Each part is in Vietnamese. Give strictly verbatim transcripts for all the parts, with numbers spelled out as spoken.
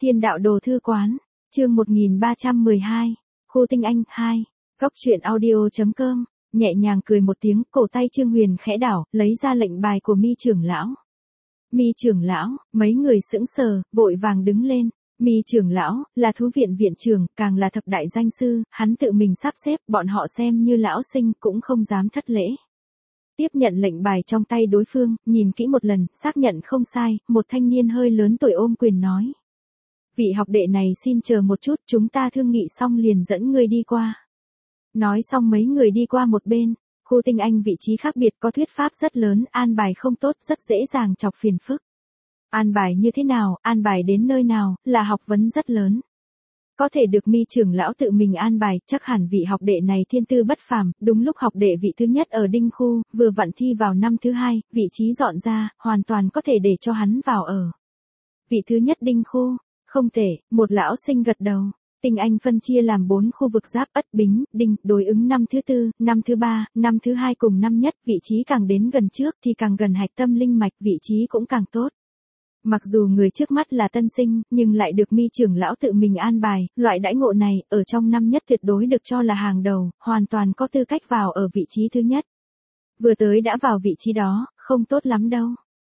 Thiên đạo đồ thư quán, chương một nghìn ba trăm mười hai, khu tinh anh, hai, góc truyện audio chấm com, nhẹ nhàng cười một tiếng, cổ tay Trương Huyền khẽ đảo, lấy ra lệnh bài của Mi trưởng lão. Mi trưởng lão, mấy người sững sờ, vội vàng đứng lên. Mi trưởng lão, là thú viện viện trưởng, càng là thập đại danh sư, hắn tự mình sắp xếp, bọn họ xem như lão sinh cũng không dám thất lễ. Tiếp nhận lệnh bài trong tay đối phương, nhìn kỹ một lần, xác nhận không sai, một thanh niên hơi lớn tuổi ôm quyền nói. Vị học đệ này xin chờ một chút, chúng ta thương nghị xong liền dẫn ngươi đi qua. Nói xong mấy người đi qua một bên, khu tinh anh vị trí khác biệt có thuyết pháp rất lớn, an bài không tốt rất dễ dàng chọc phiền phức. An bài như thế nào, an bài đến nơi nào, là học vấn rất lớn. Có thể được Mi trưởng lão tự mình an bài, chắc hẳn vị học đệ này thiên tư bất phàm, đúng lúc học đệ vị thứ nhất ở Đinh Khu, vừa vặn thi vào năm thứ hai, vị trí dọn ra, hoàn toàn có thể để cho hắn vào ở. Vị thứ nhất Đinh Khu, không thể, một lão sinh gật đầu. Tinh anh phân chia làm bốn khu vực giáp Ất Bính, Đinh, đối ứng năm thứ tư, năm thứ ba, năm thứ hai cùng năm nhất, vị trí càng đến gần trước thì càng gần hạch tâm linh mạch, vị trí cũng càng tốt. Mặc dù người trước mắt là tân sinh, nhưng lại được Mi trưởng lão tự mình an bài, loại đãi ngộ này, ở trong năm nhất tuyệt đối được cho là hàng đầu, hoàn toàn có tư cách vào ở vị trí thứ nhất. Vừa tới đã vào vị trí đó, không tốt lắm đâu.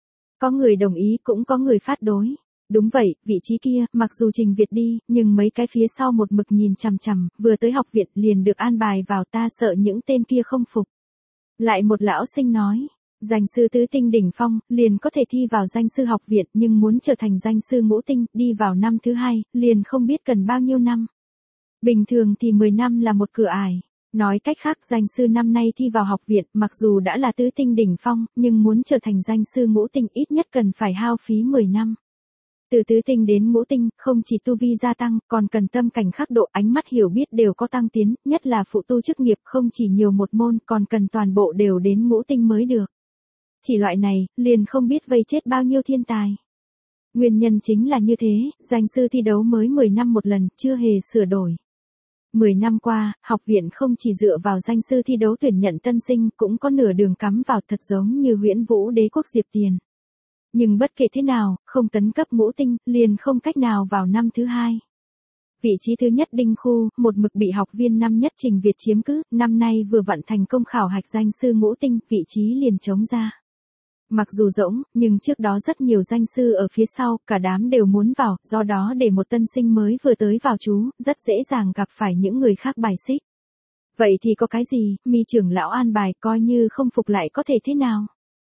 Có người đồng ý cũng có người phát đối. Đúng vậy, vị trí kia, mặc dù Trình Việt đi, nhưng mấy cái phía sau một mực nhìn chằm chằm, vừa tới học viện liền được an bài vào, ta sợ những tên kia không phục. Lại một lão sinh nói. Danh sư tứ tinh đỉnh phong, liền có thể thi vào danh sư học viện, nhưng muốn trở thành danh sư ngũ tinh, đi vào năm thứ hai, liền không biết cần bao nhiêu năm. Bình thường thì mười năm là một cửa ải. Nói cách khác, danh sư năm nay thi vào học viện, mặc dù đã là tứ tinh đỉnh phong, nhưng muốn trở thành danh sư ngũ tinh ít nhất cần phải hao phí mười năm. Từ tứ tinh đến ngũ tinh, không chỉ tu vi gia tăng, còn cần tâm cảnh khắc độ, ánh mắt hiểu biết đều có tăng tiến, nhất là phụ tu chức nghiệp không chỉ nhiều một môn, còn cần toàn bộ đều đến ngũ tinh mới được. Chỉ loại này, liền không biết vây chết bao nhiêu thiên tài. Nguyên nhân chính là như thế, danh sư thi đấu mới mười năm một lần, chưa hề sửa đổi. mười năm qua, học viện không chỉ dựa vào danh sư thi đấu tuyển nhận tân sinh, cũng có nửa đường cắm vào, thật giống như Huyễn Vũ Đế quốc Diệp Tiền. Nhưng bất kể thế nào, không tấn cấp ngũ tinh, liền không cách nào vào năm thứ hai. Vị trí thứ nhất Đinh Khu, một mực bị học viên năm nhất Trình Việt chiếm cứ, năm nay vừa vặn thành công khảo hạch danh sư ngũ tinh, vị trí liền trống ra. Mặc dù rỗng, nhưng trước đó rất nhiều danh sư ở phía sau, cả đám đều muốn vào, do đó để một tân sinh mới vừa tới vào trú, rất dễ dàng gặp phải những người khác bài xích. Vậy thì có cái gì, Mi trưởng lão an bài, coi như không phục lại có thể thế nào?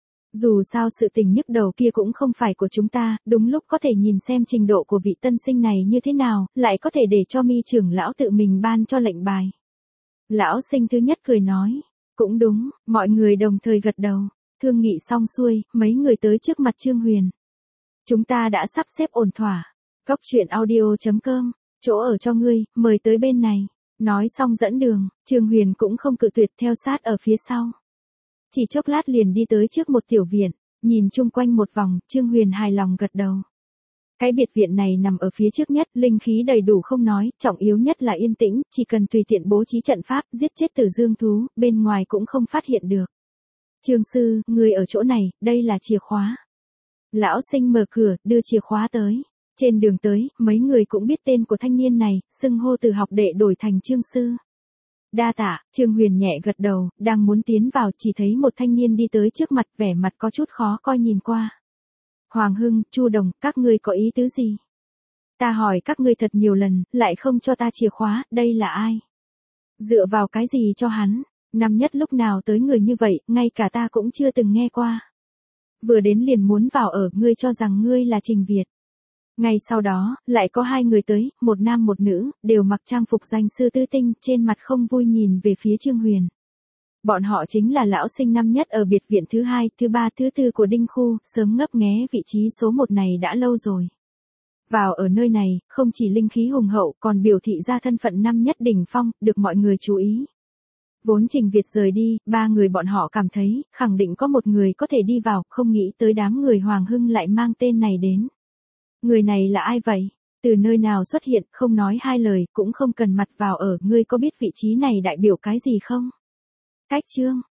Dù sao sự tình nhức đầu kia cũng không phải của chúng ta, đúng lúc có thể nhìn xem trình độ của vị tân sinh này như thế nào, lại có thể để cho Mi trưởng lão tự mình ban cho lệnh bài. Lão sinh thứ nhất cười nói, cũng đúng, mọi người đồng thời gật đầu. Thương nghị xong xuôi, mấy người tới trước mặt Trương Huyền. Chúng ta đã sắp xếp ổn thỏa. Góc truyện audio chấm com, chỗ ở cho ngươi, mời tới bên này. Nói xong dẫn đường, Trương Huyền cũng không cự tuyệt theo sát ở phía sau. Chỉ chốc lát liền đi tới trước một tiểu viện, nhìn chung quanh một vòng, Trương Huyền hài lòng gật đầu. Cái biệt viện này nằm ở phía trước nhất, linh khí đầy đủ không nói, trọng yếu nhất là yên tĩnh, chỉ cần tùy tiện bố trí trận pháp, giết chết tử dương thú, bên ngoài cũng không phát hiện được. Trương sư, người ở chỗ này, đây là chìa khóa. Lão sinh mở cửa, đưa chìa khóa tới. Trên đường tới, mấy người cũng biết tên của thanh niên này, xưng hô từ học đệ đổi thành Trương sư. Đa tạ, Trương Huyền nhẹ gật đầu, đang muốn tiến vào, chỉ thấy một thanh niên đi tới trước mặt, vẻ mặt có chút khó coi nhìn qua. Hoàng Hưng, Chu Đồng, các ngươi có ý tứ gì? Ta hỏi các ngươi thật nhiều lần, lại không cho ta chìa khóa, đây là ai? Dựa vào cái gì cho hắn? Năm nhất lúc nào tới người như vậy, ngay cả ta cũng chưa từng nghe qua. Vừa đến liền muốn vào ở, ngươi cho rằng ngươi là Trình Việt. Ngay sau đó, lại có hai người tới, một nam một nữ, đều mặc trang phục danh sư tứ tinh, trên mặt không vui nhìn về phía Trương Huyền. Bọn họ chính là lão sinh năm nhất ở biệt viện thứ hai, thứ ba, thứ tư của Đinh Khu, sớm ngấp nghé vị trí số một này đã lâu rồi. Vào ở nơi này, không chỉ linh khí hùng hậu, còn biểu thị ra thân phận năm nhất đỉnh phong, được mọi người chú ý. Vốn Trình Việt rời đi, ba người bọn họ cảm thấy, khẳng định có một người có thể đi vào, không nghĩ tới đám người Hoàng Hưng lại mang tên này đến. Người này là ai vậy? Từ nơi nào xuất hiện, không nói hai lời, cũng không cần mặt vào ở, ngươi có biết vị trí này đại biểu cái gì không? Cách Trương,